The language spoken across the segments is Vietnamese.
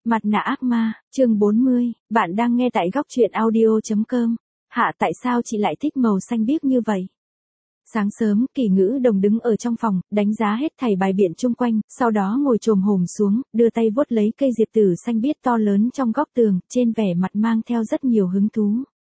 Mặt nạ ác ma, chương 40, bạn đang nghe tại góc truyện audio.com. Hạ, tại sao chị lại thích màu xanh biếc như vậy? Sáng sớm, Kỳ Ngữ Đồng đứng ở trong phòng, đánh giá hết thảy bài biện chung quanh, sau đó ngồi chồm hổm xuống, đưa tay vuốt lấy cây diệp tử xanh biếc to lớn trong góc tường, trên vẻ mặt mang theo rất nhiều hứng thú.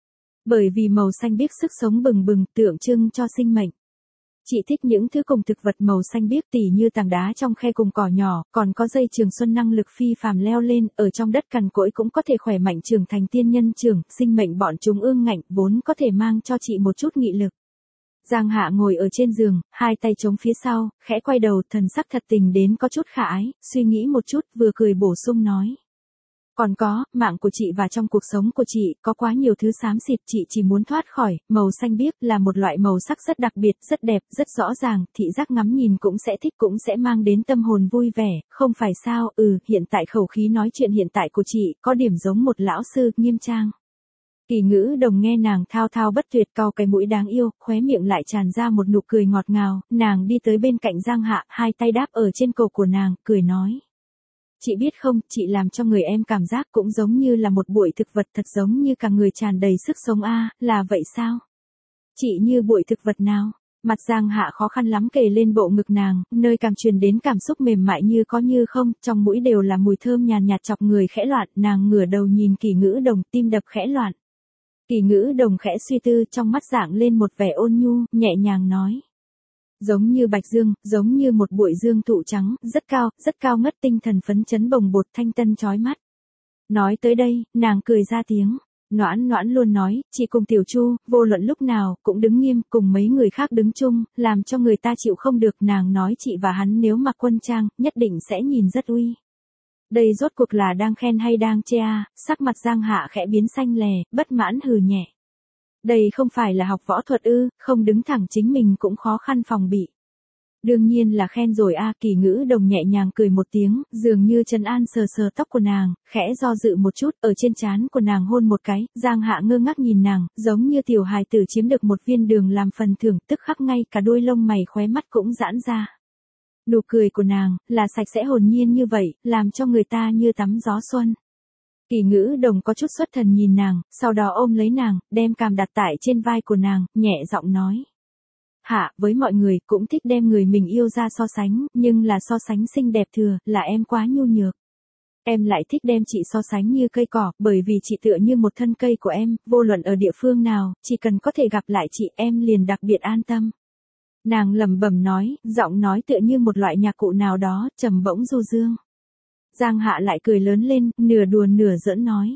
Bởi vì màu xanh biếc sức sống bừng bừng, tượng trưng cho sinh mệnh. Chị thích những thứ cùng thực vật màu xanh biếc tỉ như tảng đá trong khe cùng cỏ nhỏ, còn có dây trường xuân năng lực phi phàm leo lên, ở trong đất cằn cỗi cũng có thể khỏe mạnh trưởng thành tiên nhân trưởng, sinh mệnh bọn chúng ương ngạnh, vốn có thể mang cho chị một chút nghị lực. Giang Hạ ngồi ở trên giường, hai tay chống phía sau, khẽ quay đầu, thần sắc thật tình đến có chút khả ái, suy nghĩ một chút, vừa cười bổ sung nói. Còn có, mạng của chị và trong cuộc sống của chị, có quá nhiều thứ xám xịt, chị chỉ muốn thoát khỏi, màu xanh biếc là một loại màu sắc rất đặc biệt, rất đẹp, rất rõ ràng, thị giác ngắm nhìn cũng sẽ thích, cũng sẽ mang đến tâm hồn vui vẻ, không phải sao, hiện tại khẩu khí nói chuyện hiện tại của chị, có điểm giống một lão sư, nghiêm trang. Kỳ Ngữ Đồng nghe nàng thao thao bất tuyệt cau cái mũi đáng yêu, khóe miệng lại tràn ra một nụ cười ngọt ngào, nàng đi tới bên cạnh Giang Hạ, hai tay đáp ở trên cổ của nàng, cười nói. Chị biết không, chị làm cho người em cảm giác cũng giống như là một bụi thực vật, thật giống như cả người tràn đầy sức sống là vậy sao? Chị như bụi thực vật nào? Mặt Giang Hạ khó khăn lắm kề lên bộ ngực nàng, nơi cảm truyền đến cảm xúc mềm mại như có như không, trong mũi đều là mùi thơm nhàn nhạt chọc người khẽ loạn, nàng ngửa đầu nhìn Kỳ Ngữ Đồng, tim đập khẽ loạn. Kỳ Ngữ Đồng khẽ suy tư, trong mắt dạng lên một vẻ ôn nhu, nhẹ nhàng nói. Giống như bạch dương, giống như một bụi dương thụ trắng, rất cao ngất, tinh thần phấn chấn bồng bột, thanh tân chói mắt. Nói tới đây, nàng cười ra tiếng. Noãn Noãn luôn nói, chị cùng Tiểu Chu, vô luận lúc nào, cũng đứng nghiêm, cùng mấy người khác đứng chung, làm cho người ta chịu không được. Nàng nói chị và hắn nếu mặc quân trang, nhất định sẽ nhìn rất uy. Đây rốt cuộc là đang khen hay đang chê sắc mặt Giang Hạ khẽ biến xanh lè, bất mãn hừ nhẹ. Đây không phải là học võ thuật không đứng thẳng chính mình cũng khó khăn phòng bị. Đương nhiên là khen rồi Kỳ Ngữ Đồng nhẹ nhàng cười một tiếng, dường như trấn an sờ sờ tóc của nàng, khẽ do dự một chút, ở trên trán của nàng hôn một cái, Giang Hạ ngơ ngác nhìn nàng, giống như tiểu hài tử chiếm được một viên đường làm phần thưởng, tức khắc ngay cả đôi lông mày khóe mắt cũng giãn ra. Nụ cười của nàng, là sạch sẽ hồn nhiên như vậy, làm cho người ta như tắm gió xuân. Kỳ Ngữ Đồng có chút xuất thần nhìn nàng, sau đó ôm lấy nàng, đem cằm đặt tại trên vai của nàng, nhẹ giọng nói. Hạ, với mọi người, cũng thích đem người mình yêu ra so sánh, nhưng là so sánh xinh đẹp thừa, là em quá nhu nhược. Em lại thích đem chị so sánh như cây cỏ, bởi vì chị tựa như một thân cây của em, vô luận ở địa phương nào, chỉ cần có thể gặp lại chị, em liền đặc biệt an tâm. Nàng lẩm bẩm nói, giọng nói tựa như một loại nhạc cụ nào đó, trầm bổng du dương. Giang Hạ lại cười lớn lên, nửa đùa nửa giỡn nói.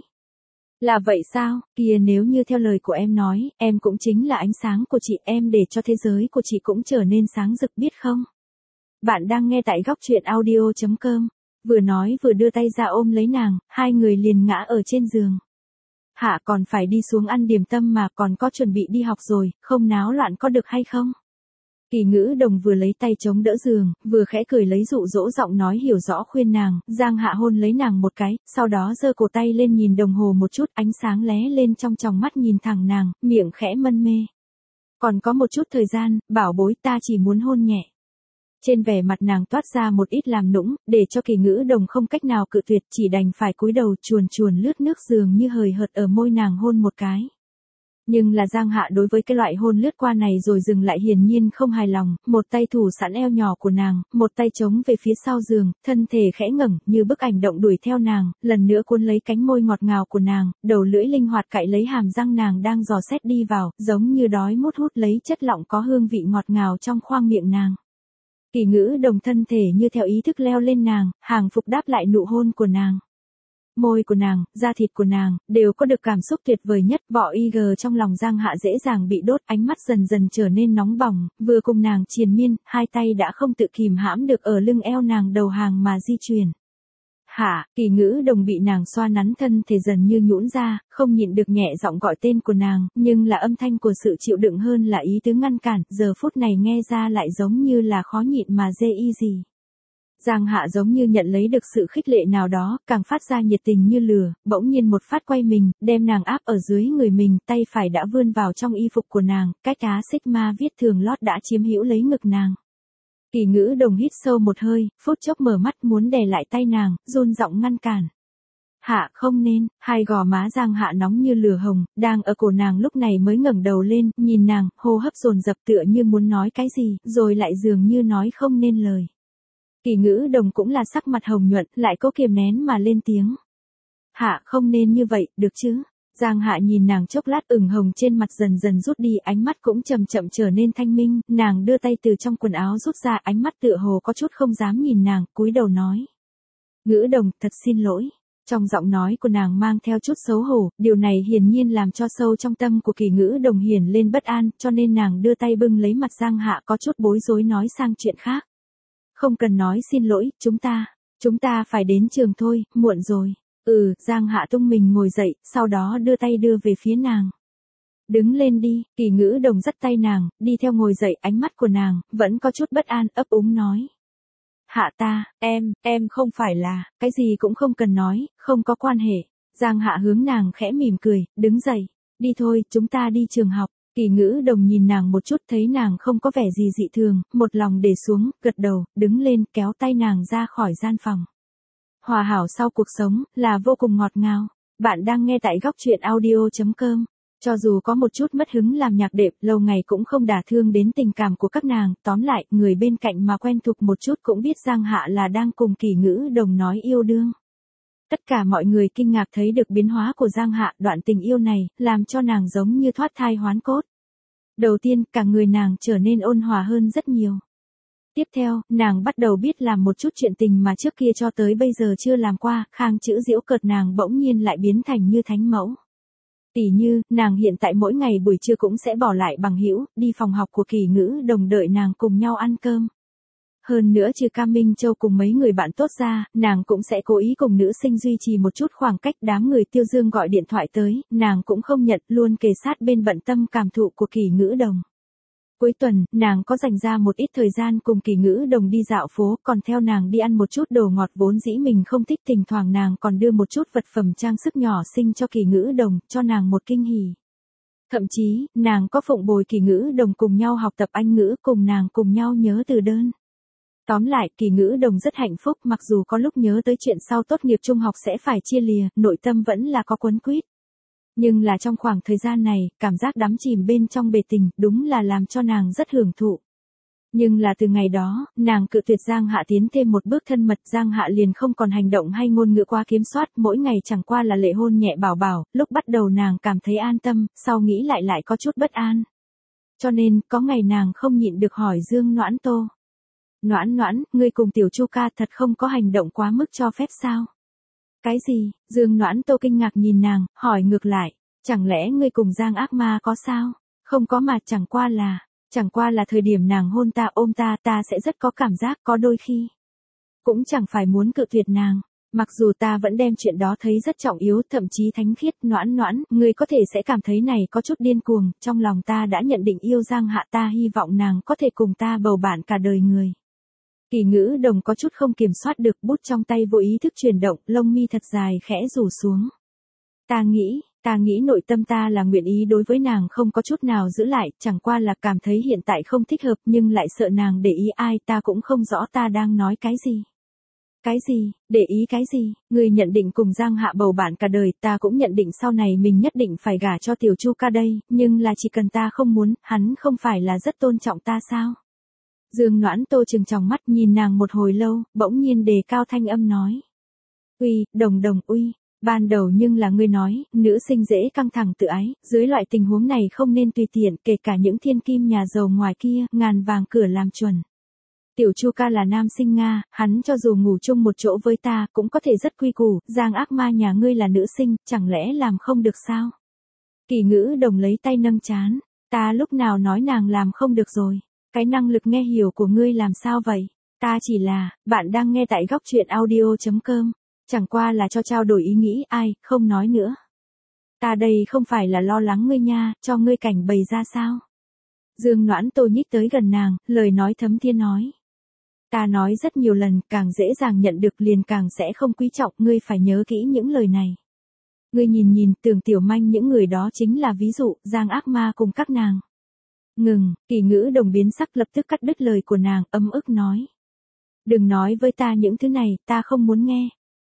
Là vậy sao, kia nếu như theo lời của em nói, em cũng chính là ánh sáng của chị, em để cho thế giới của chị cũng trở nên sáng rực biết không? Bạn đang nghe tại góc truyện audio.com, vừa nói vừa đưa tay ra ôm lấy nàng, hai người liền ngã ở trên giường. Hạ còn phải đi xuống ăn điểm tâm mà, còn có chuẩn bị đi học rồi, không náo loạn có được hay không? Kỳ Ngữ Đồng vừa lấy tay chống đỡ giường, vừa khẽ cười lấy dụ dỗ giọng nói hiểu rõ khuyên nàng, Giang Hạ hôn lấy nàng một cái, sau đó giơ cổ tay lên nhìn đồng hồ một chút, ánh sáng lé lên trong tròng mắt nhìn thẳng nàng, miệng khẽ mân mê. Còn có một chút thời gian, bảo bối, ta chỉ muốn hôn nhẹ. Trên vẻ mặt nàng toát ra một ít làm nũng, để cho Kỳ Ngữ Đồng không cách nào cự tuyệt, chỉ đành phải cúi đầu chuồn chuồn lướt nước dường như hời hợt ở môi nàng hôn một cái. Nhưng là Giang Hạ đối với cái loại hôn lướt qua này rồi dừng lại, hiển nhiên không hài lòng, một tay thủ sẵn eo nhỏ của nàng, một tay chống về phía sau giường, thân thể khẽ ngẩng, như bức ảnh động đuổi theo nàng, lần nữa cuốn lấy cánh môi ngọt ngào của nàng, đầu lưỡi linh hoạt cạy lấy hàm răng nàng đang dò xét đi vào, giống như đói mút hút lấy chất lỏng có hương vị ngọt ngào trong khoang miệng nàng. Kỳ Ngữ Đồng thân thể như theo ý thức leo lên nàng, hàng phục đáp lại nụ hôn của nàng. Môi của nàng, da thịt của nàng, đều có được cảm xúc tuyệt vời nhất, vỏ IG trong lòng Giang Hạ dễ dàng bị đốt, ánh mắt dần dần trở nên nóng bỏng, vừa cùng nàng triền miên, hai tay đã không tự kìm hãm được ở lưng eo nàng đầu hàng mà di chuyển. Hạ, Kỳ Ngữ Đồng bị nàng xoa nắn thân thể dần như nhũn ra, không nhịn được nhẹ giọng gọi tên của nàng, nhưng là âm thanh của sự chịu đựng hơn là ý tứ ngăn cản, giờ phút này nghe ra lại giống như là khó nhịn mà dê y gì. Giang Hạ giống như nhận lấy được sự khích lệ nào đó, càng phát ra nhiệt tình như lửa, bỗng nhiên một phát quay mình, đem nàng áp ở dưới người mình, tay phải đã vươn vào trong y phục của nàng, cách á Sigma viết thường lót đã chiếm hữu lấy ngực nàng. Kỳ Ngữ Đồng hít sâu một hơi, phút chốc mở mắt muốn đè lại tay nàng, run giọng ngăn cản. Hạ không nên, hai gò má Giang Hạ nóng như lửa hồng, đang ở cổ nàng lúc này mới ngẩng đầu lên, nhìn nàng, hô hấp dồn dập tựa như muốn nói cái gì, rồi lại dường như nói không nên lời. Kỳ Ngữ Đồng cũng là sắc mặt hồng nhuận, lại cố kiềm nén mà lên tiếng. Hạ không nên như vậy, được chứ? Giang Hạ nhìn nàng chốc lát, ửng hồng trên mặt dần dần rút đi, ánh mắt cũng chậm chậm trở nên thanh minh, nàng đưa tay từ trong quần áo rút ra, ánh mắt tựa hồ có chút không dám nhìn nàng, cúi đầu nói. Ngữ Đồng, thật xin lỗi. Trong giọng nói của nàng mang theo chút xấu hổ, điều này hiển nhiên làm cho sâu trong tâm của Kỳ Ngữ Đồng hiển lên bất an, cho nên nàng đưa tay bưng lấy mặt Giang Hạ có chút bối rối nói sang chuyện khác. Không cần nói xin lỗi, chúng ta phải đến trường thôi, muộn rồi. Giang Hạ tung mình ngồi dậy, sau đó đưa tay đưa về phía nàng. Đứng lên đi, Kỳ Ngữ Đồng dắt tay nàng, đi theo ngồi dậy, ánh mắt của nàng, vẫn có chút bất an, ấp úng nói. Hạ ta, em không phải là, cái gì cũng không cần nói, không có quan hệ. Giang Hạ hướng nàng khẽ mỉm cười, đứng dậy, đi thôi, chúng ta đi trường học. Kỳ Ngữ Đồng nhìn nàng một chút, thấy nàng không có vẻ gì dị thường, một lòng để xuống, gật đầu, đứng lên, kéo tay nàng ra khỏi gian phòng. Hòa hảo sau cuộc sống, là vô cùng ngọt ngào. Bạn đang nghe tại góc truyện audio.com. Cho dù có một chút mất hứng làm nhạc đệm, lâu ngày cũng không đả thương đến tình cảm của các nàng, tóm lại, người bên cạnh mà quen thuộc một chút cũng biết Giang Hạ là đang cùng Kỳ Ngữ Đồng nói yêu đương. Tất cả mọi người kinh ngạc thấy được biến hóa của Giang Hạ, đoạn tình yêu này, làm cho nàng giống như thoát thai hoán cốt. Đầu tiên, cả người nàng trở nên ôn hòa hơn rất nhiều. Tiếp theo, nàng bắt đầu biết làm một chút chuyện tình mà trước kia cho tới bây giờ chưa làm qua, khang chữ giễu cợt nàng bỗng nhiên lại biến thành như thánh mẫu. Tỉ như, nàng hiện tại mỗi ngày buổi trưa cũng sẽ bỏ lại bằng hữu, đi phòng học của Kỳ Ngữ Đồng đợi nàng cùng nhau ăn cơm. Hơn nữa trừ Cam Minh Châu cùng mấy người bạn tốt ra, nàng cũng sẽ cố ý cùng nữ sinh duy trì một chút khoảng cách, đám người Tiêu Dương gọi điện thoại tới, nàng cũng không nhận, luôn kề sát bên bận tâm cảm thụ của Kỳ Ngữ Đồng. Cuối tuần, nàng có dành ra một ít thời gian cùng Kỳ Ngữ Đồng đi dạo phố, còn theo nàng đi ăn một chút đồ ngọt vốn dĩ mình không thích, thỉnh thoảng nàng còn đưa một chút vật phẩm trang sức nhỏ xinh cho Kỳ Ngữ Đồng, cho nàng một kinh hỉ. Thậm chí, nàng có phụng bồi Kỳ Ngữ Đồng cùng nhau học tập Anh ngữ, cùng nàng cùng nhau nhớ từ đơn. Tóm lại, Kỳ Ngữ Đồng rất hạnh phúc, mặc dù có lúc nhớ tới chuyện sau tốt nghiệp trung học sẽ phải chia lìa, nội tâm vẫn là có quấn quýt. Nhưng là trong khoảng thời gian này, cảm giác đắm chìm bên trong bề tình, đúng là làm cho nàng rất hưởng thụ. Nhưng là từ ngày đó, nàng cự tuyệt Giang Hạ tiến thêm một bước thân mật, Giang Hạ liền không còn hành động hay ngôn ngữ quá kiểm soát, mỗi ngày chẳng qua là lệ hôn nhẹ bảo bảo, lúc bắt đầu nàng cảm thấy an tâm, sau nghĩ lại có chút bất an. Cho nên, có ngày nàng không nhịn được hỏi Dương Noãn Tô. Noãn, ngươi cùng Tiểu Chu ca thật không có hành động quá mức cho phép sao? Cái gì? Dương Noãn Tô kinh ngạc nhìn nàng, hỏi ngược lại, chẳng lẽ ngươi cùng Giang ác ma có sao? Không có mà, chẳng qua là thời điểm nàng hôn ta ôm ta sẽ rất có cảm giác, có đôi khi. Cũng chẳng phải muốn cự tuyệt nàng. Mặc dù ta vẫn đem chuyện đó thấy rất trọng yếu, thậm chí thánh khiết, Noãn, ngươi có thể sẽ cảm thấy này có chút điên cuồng, trong lòng ta đã nhận định yêu Giang Hạ, ta hy vọng nàng có thể cùng ta bầu bạn cả đời người. Kỳ Ngữ Đồng có chút không kiểm soát được, bút trong tay vô ý thức chuyển động, lông mi thật dài khẽ rủ xuống. Ta nghĩ nội tâm ta là nguyện ý đối với nàng không có chút nào giữ lại, chẳng qua là cảm thấy hiện tại không thích hợp nhưng lại sợ nàng để ý ai, ta cũng không rõ ta đang nói cái gì. Cái gì, để ý cái gì, người nhận định cùng Giang Hạ bầu bạn cả đời, ta cũng nhận định sau này mình nhất định phải gả cho Tiểu Chu ca đây, nhưng là chỉ cần ta không muốn, hắn không phải là rất tôn trọng ta sao? Dương Noãn Tô trừng tròng mắt nhìn nàng một hồi lâu, bỗng nhiên đề cao thanh âm nói. Uy, Đồng, uy, ban đầu nhưng là ngươi nói, nữ sinh dễ căng thẳng tự ái, dưới loại tình huống này không nên tùy tiện, kể cả những thiên kim nhà giàu ngoài kia, ngàn vàng cửa làm chuẩn. Tiểu Chu ca là nam sinh Nga, hắn cho dù ngủ chung một chỗ với ta, cũng có thể rất quy củ, Giang ác ma nhà ngươi là nữ sinh, chẳng lẽ làm không được sao? Kỳ Ngữ Đồng lấy tay nâng trán, ta lúc nào nói nàng làm không được rồi, cái năng lực nghe hiểu của ngươi làm sao vậy? Ta chỉ là, bạn đang nghe tại góc truyện audio.com, chẳng qua là cho trao đổi ý nghĩ, ai, không nói nữa. Ta đây không phải là lo lắng ngươi nha, cho ngươi cảnh bày ra sao? Dương Noãn Tô nhích tới gần nàng, lời nói thấm thiên nói. Ta nói rất nhiều lần, càng dễ dàng nhận được liền càng sẽ không quý trọng, ngươi phải nhớ kỹ những lời này. Ngươi nhìn, Tưởng Tiểu Manh những người đó chính là ví dụ, Giang ác ma cùng các nàng. Ngừng, Kỳ Ngữ Đồng biến sắc lập tức cắt đứt lời của nàng, ấm ức nói. Đừng nói với ta những thứ này, ta không muốn nghe.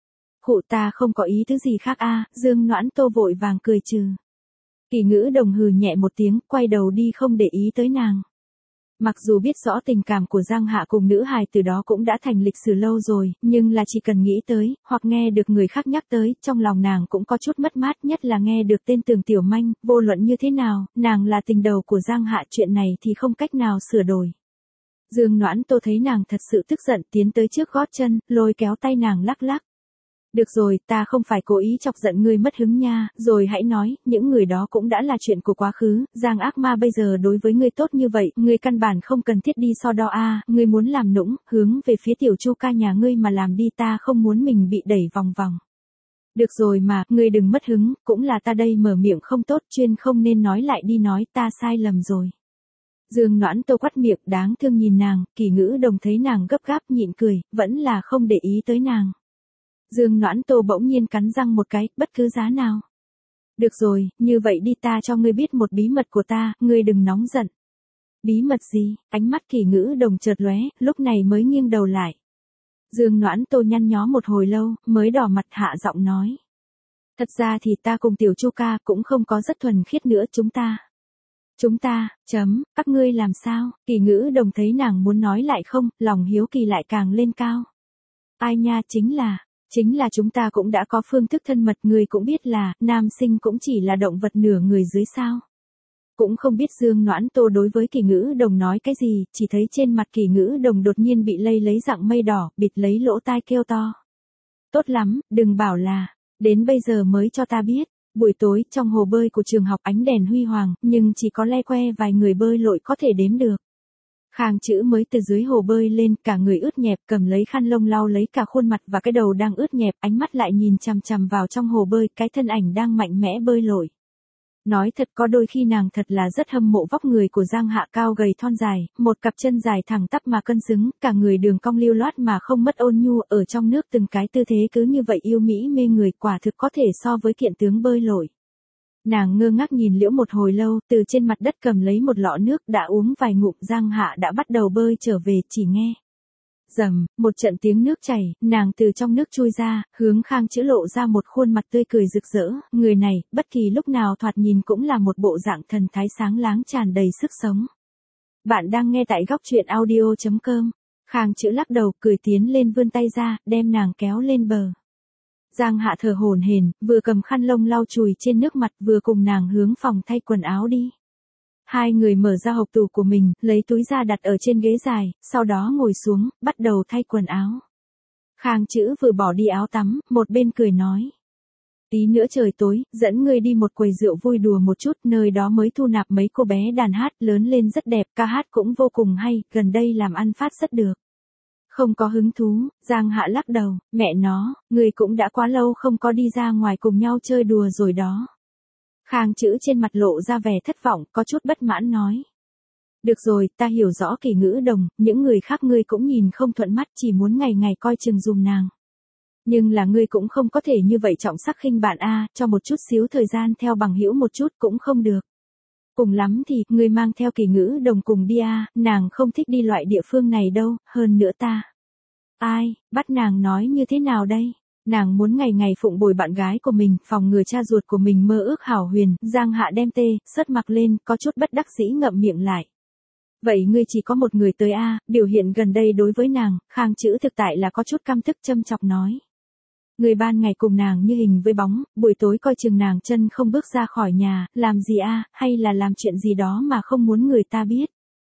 Khụ ta không có ý tứ gì khác a. Dương Noãn Tô vội vàng cười trừ. Kỳ Ngữ Đồng hừ nhẹ một tiếng, quay đầu đi không để ý tới nàng. Mặc dù biết rõ tình cảm của Giang Hạ cùng nữ hài từ đó cũng đã thành lịch sử lâu rồi, nhưng là chỉ cần nghĩ tới, hoặc nghe được người khác nhắc tới, trong lòng nàng cũng có chút mất mát, nhất là nghe được tên Tường Tiểu Manh, vô luận như thế nào, nàng là tình đầu của Giang Hạ, chuyện này thì không cách nào sửa đổi. Dương Noãn Tô thấy nàng thật sự tức giận, tiến tới trước gót chân, lôi kéo tay nàng lắc lắc. Được rồi, ta không phải cố ý chọc giận ngươi mất hứng nha, rồi hãy nói, những người đó cũng đã là chuyện của quá khứ, Giang ác ma bây giờ đối với ngươi tốt như vậy, ngươi căn bản không cần thiết đi so đo a, ngươi muốn làm nũng, hướng về phía tiểu Chu ca nhà ngươi mà làm đi, ta không muốn mình bị đẩy vòng vòng. Được rồi mà, ngươi đừng mất hứng, cũng là ta đây mở miệng không tốt, chuyên không nên nói lại đi nói, ta sai lầm rồi. Dương Noãn Tô quắt miệng, đáng thương nhìn nàng, Kỳ Ngữ Đồng thấy nàng gấp gáp nhịn cười, vẫn là không để ý tới nàng. Dương Noãn Tô bỗng nhiên cắn răng một cái, bất cứ giá nào. Được rồi, như vậy đi, ta cho ngươi biết một bí mật của ta, ngươi đừng nóng giận. Bí mật gì? Ánh mắt Kỳ Ngữ Đồng chợt lóe, lúc này mới nghiêng đầu lại. Dương Noãn Tô nhăn nhó một hồi lâu, mới đỏ mặt hạ giọng nói. Thật ra thì ta cùng tiểu Chu ca cũng không có rất thuần khiết nữa, Chúng ta, các ngươi làm sao? Kỳ Ngữ Đồng thấy nàng muốn nói lại không, lòng hiếu kỳ lại càng lên cao. Ai nha, chính là chúng ta cũng đã có phương thức thân mật, người cũng biết là, nam sinh cũng chỉ là động vật nửa người dưới sao. Cũng không biết Dương Noãn Tô đối với Kỳ Ngữ Đồng nói cái gì, chỉ thấy trên mặt Kỳ Ngữ Đồng đột nhiên bị lấy dạng mây đỏ, bịt lấy lỗ tai kêu to. Tốt lắm, đừng bảo là, đến bây giờ mới cho ta biết. Buổi tối, trong hồ bơi của trường học ánh đèn huy hoàng, nhưng chỉ có le que vài người bơi lội có thể đếm được. Khang Chữ mới từ dưới hồ bơi lên, cả người ướt nhẹp, cầm lấy khăn lông lau lấy cả khuôn mặt và cái đầu đang ướt nhẹp, ánh mắt lại nhìn chằm chằm vào trong hồ bơi, cái thân ảnh đang mạnh mẽ bơi lội. Nói thật, có đôi khi nàng thật là rất hâm mộ vóc người của Giang Hạ, cao gầy thon dài, một cặp chân dài thẳng tắp mà cân xứng, cả người đường cong lưu loát mà không mất ôn nhu, ở trong nước từng cái tư thế cứ như vậy yêu mỹ mê người, quả thực có thể so với kiện tướng bơi lội. Nàng ngơ ngác nhìn Liễu một hồi lâu, từ trên mặt đất cầm lấy một lọ nước, đã uống vài ngụm, Giang Hạ đã bắt đầu bơi trở về, chỉ nghe. Rầm, một trận tiếng nước chảy, nàng từ trong nước chui ra, hướng Khang Chữ lộ ra một khuôn mặt tươi cười rực rỡ, người này, bất kỳ lúc nào thoạt nhìn cũng là một bộ dạng thần thái sáng láng tràn đầy sức sống. Bạn đang nghe tại góc truyện audio.com. Khang Chữ lắc đầu, cười tiến lên vươn tay ra, đem nàng kéo lên bờ. Giang Hạ thở hổn hển, vừa cầm khăn lông lau chùi trên nước mặt, vừa cùng nàng hướng phòng thay quần áo đi. Hai người mở ra hộc tủ của mình, lấy túi ra đặt ở trên ghế dài, sau đó ngồi xuống, bắt đầu thay quần áo. Khang Chữ vừa bỏ đi áo tắm, một bên cười nói. Tí nữa trời tối, dẫn ngươi đi một quầy rượu vui đùa một chút, nơi đó mới thu nạp mấy cô bé đàn hát, lớn lên rất đẹp, ca hát cũng vô cùng hay, gần đây làm ăn phát rất được. Không có hứng thú, Giang Hạ lắc đầu, mẹ nó, người cũng đã quá lâu không có đi ra ngoài cùng nhau chơi đùa rồi đó. Khang Chữ trên mặt lộ ra vẻ thất vọng, có chút bất mãn nói. Được rồi, ta hiểu rõ Kỳ Ngữ Đồng, những người khác ngươi cũng nhìn không thuận mắt, chỉ muốn ngày ngày coi chừng dùm nàng. Nhưng là ngươi cũng không có thể như vậy trọng sắc khinh bạn a, cho một chút xíu thời gian theo bằng hữu một chút cũng không được. Cùng lắm thì, ngươi mang theo Kỳ Ngữ Đồng cùng đi a, nàng không thích đi loại địa phương này đâu, hơn nữa ta. Ai, bắt nàng nói như thế nào đây? Nàng muốn ngày ngày phụng bồi bạn gái của mình, phòng ngừa cha ruột của mình mơ ước hảo huyền, Giang Hạ đem sớt mặt lên, có chút bất đắc dĩ ngậm miệng lại. Vậy ngươi chỉ có một người tới a, biểu hiện gần đây đối với nàng, Khang Chữ thực tại là có chút căm tức châm chọc nói. Người ban ngày cùng nàng như hình với bóng, buổi tối coi chừng nàng chân không bước ra khỏi nhà, làm gì a, hay là làm chuyện gì đó mà không muốn người ta biết.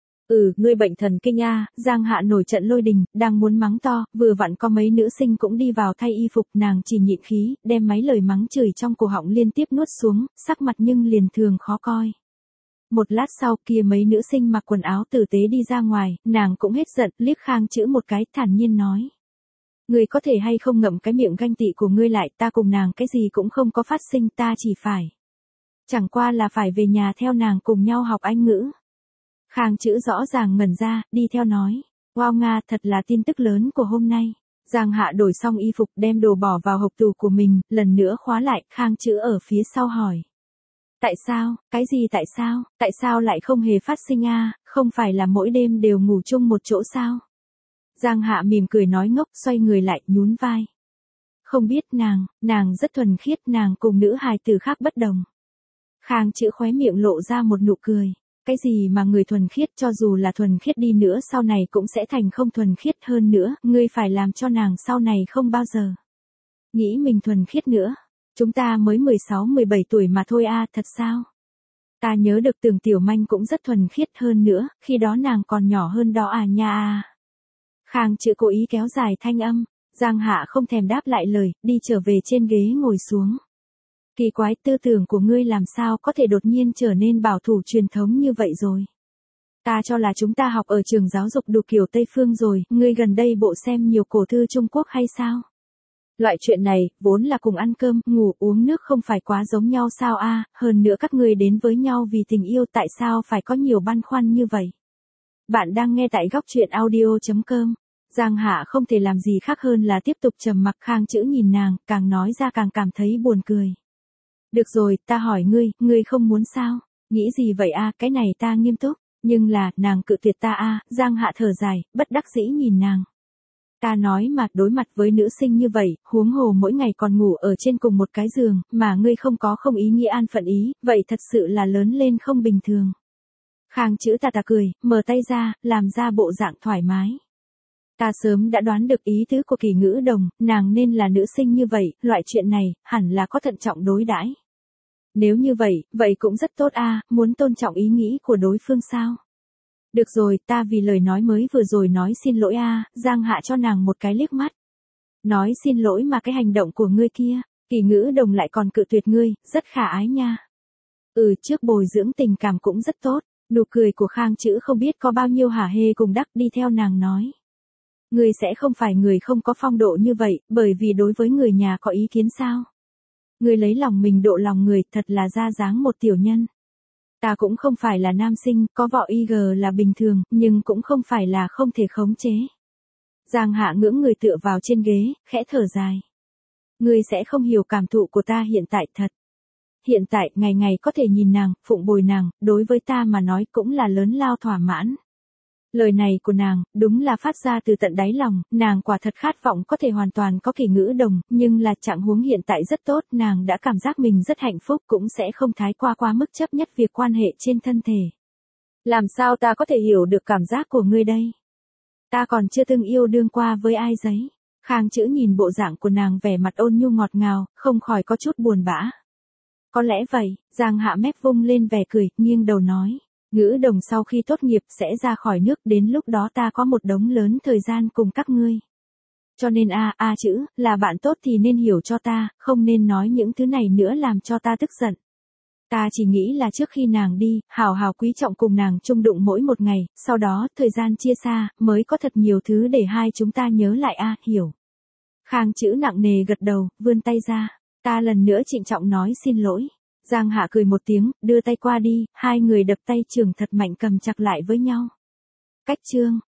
Ngươi bệnh thần kinh a, Giang Hạ nổi trận lôi đình, đang muốn mắng to, vừa vặn có mấy nữ sinh cũng đi vào thay y phục, nàng chỉ nhịn khí, đem mấy lời mắng chửi trong cổ họng liên tiếp nuốt xuống, sắc mặt nhưng liền thường khó coi. Một lát sau kia mấy nữ sinh mặc quần áo tử tế đi ra ngoài, nàng cũng hết giận, liếc Khang Chữ một cái, thản nhiên nói. Ngươi có thể hay không ngậm cái miệng ganh tị của ngươi lại, ta cùng nàng cái gì cũng không có phát sinh, ta chỉ phải. Chẳng qua là phải về nhà theo nàng cùng nhau học Anh ngữ. Khang Chữ rõ ràng ngẩn ra, đi theo nói. Wow Nga, thật là tin tức lớn của hôm nay. Giang Hạ đổi xong y phục, đem đồ bỏ vào hộc tủ của mình, lần nữa khóa lại, Khang Chữ ở phía sau hỏi. Tại sao, cái gì tại sao lại không hề phát sinh a, không phải là mỗi đêm đều ngủ chung một chỗ sao? Giang Hạ mỉm cười nói ngốc, xoay người lại, nhún vai. Không biết nàng rất thuần khiết, nàng cùng nữ hài tử khác bất đồng. Khang Chữ khóe miệng lộ ra một nụ cười. Cái gì mà người thuần khiết, cho dù là thuần khiết đi nữa sau này cũng sẽ thành không thuần khiết hơn nữa, ngươi phải làm cho nàng sau này không bao giờ nghĩ mình thuần khiết nữa. Chúng ta mới 16-17 tuổi mà thôi a, thật sao? Ta nhớ được Tưởng Tiểu Manh cũng rất thuần khiết hơn nữa, khi đó nàng còn nhỏ hơn đó à nha à. Khang Chữ cố ý kéo dài thanh âm. Giang Hạ không thèm đáp lại lời, đi trở về trên ghế ngồi xuống. Kỳ quái, tư tưởng của ngươi làm sao có thể đột nhiên trở nên bảo thủ truyền thống như vậy rồi? Ta cho là chúng ta học ở trường giáo dục đủ kiểu Tây Phương rồi, ngươi gần đây bộ xem nhiều cổ thư Trung Quốc hay sao? Loại chuyện này, vốn là cùng ăn cơm, ngủ, uống nước không phải quá giống nhau sao a? Hơn nữa các ngươi đến với nhau vì tình yêu, tại sao phải có nhiều băn khoăn như vậy? Bạn đang nghe tại góc truyện audio.com. Giang Hạ không thể làm gì khác hơn là tiếp tục trầm mặc. Khang Chữ nhìn nàng, càng nói ra càng cảm thấy buồn cười. Được rồi, ta hỏi ngươi không muốn sao? Nghĩ gì vậy a? Cái này ta nghiêm túc. Nhưng là, nàng cự tuyệt ta a. Giang Hạ thở dài, bất đắc dĩ nhìn nàng. Ta nói mà, đối mặt với nữ sinh như vậy, huống hồ mỗi ngày còn ngủ ở trên cùng một cái giường, mà ngươi không ý nghĩa an phận ý, vậy thật sự là lớn lên không bình thường. Khang Chữ tà cười, mở tay ra, làm ra bộ dạng thoải mái. Ta sớm đã đoán được ý tứ của Kỳ Ngữ Đồng, nàng nên là nữ sinh như vậy, loại chuyện này, hẳn là có thận trọng đối đãi. Nếu như vậy cũng rất tốt a, muốn tôn trọng ý nghĩ của đối phương sao? Được rồi, ta vì lời nói mới vừa rồi nói xin lỗi a. Giang Hạ cho nàng một cái liếc mắt. Nói xin lỗi mà cái hành động của ngươi kia, Kỳ Ngữ Đồng lại còn cự tuyệt ngươi, rất khả ái nha. Trước bồi dưỡng tình cảm cũng rất tốt. Nụ cười của Khang Chữ không biết có bao nhiêu hả hê cùng đắc đi theo nàng nói. Ngươi sẽ không phải người không có phong độ như vậy, bởi vì đối với người nhà có ý kiến sao? Ngươi lấy lòng mình độ lòng người, thật là ra dáng một tiểu nhân. Ta cũng không phải là nam sinh, có võ IG là bình thường, nhưng cũng không phải là không thể khống chế. Giang Hạ ngưỡng người tựa vào trên ghế, khẽ thở dài. Ngươi sẽ không hiểu cảm thụ của ta hiện tại thật. Hiện tại, ngày ngày có thể nhìn nàng, phụng bồi nàng, đối với ta mà nói cũng là lớn lao thỏa mãn. Lời này của nàng, đúng là phát ra từ tận đáy lòng, nàng quả thật khát vọng có thể hoàn toàn có Kỳ Ngữ Đồng, nhưng là trạng huống hiện tại rất tốt, nàng đã cảm giác mình rất hạnh phúc, cũng sẽ không thái quá mức chấp nhất việc quan hệ trên thân thể. Làm sao ta có thể hiểu được cảm giác của ngươi đây? Ta còn chưa từng yêu đương qua với ai giấy. Khang Chữ nhìn bộ dạng của nàng vẻ mặt ôn nhu ngọt ngào, không khỏi có chút buồn bã. Có lẽ vậy, Giang Hạ mép vung lên vẻ cười, nghiêng đầu nói. Ngữ Đồng sau khi tốt nghiệp sẽ ra khỏi nước, đến lúc đó ta có một đống lớn thời gian cùng các ngươi. Cho nên Chữ, là bạn tốt thì nên hiểu cho ta, không nên nói những thứ này nữa làm cho ta tức giận. Ta chỉ nghĩ là trước khi nàng đi, hào quý trọng cùng nàng chung đụng mỗi một ngày, sau đó, thời gian chia xa, mới có thật nhiều thứ để hai chúng ta nhớ lại hiểu. Khang Chữ nặng nề gật đầu, vươn tay ra. Ta lần nữa trịnh trọng nói xin lỗi. Giang Hạ cười một tiếng, đưa tay qua đi, hai người đập tay trưởng thật mạnh cầm chặt lại với nhau. Cách chương.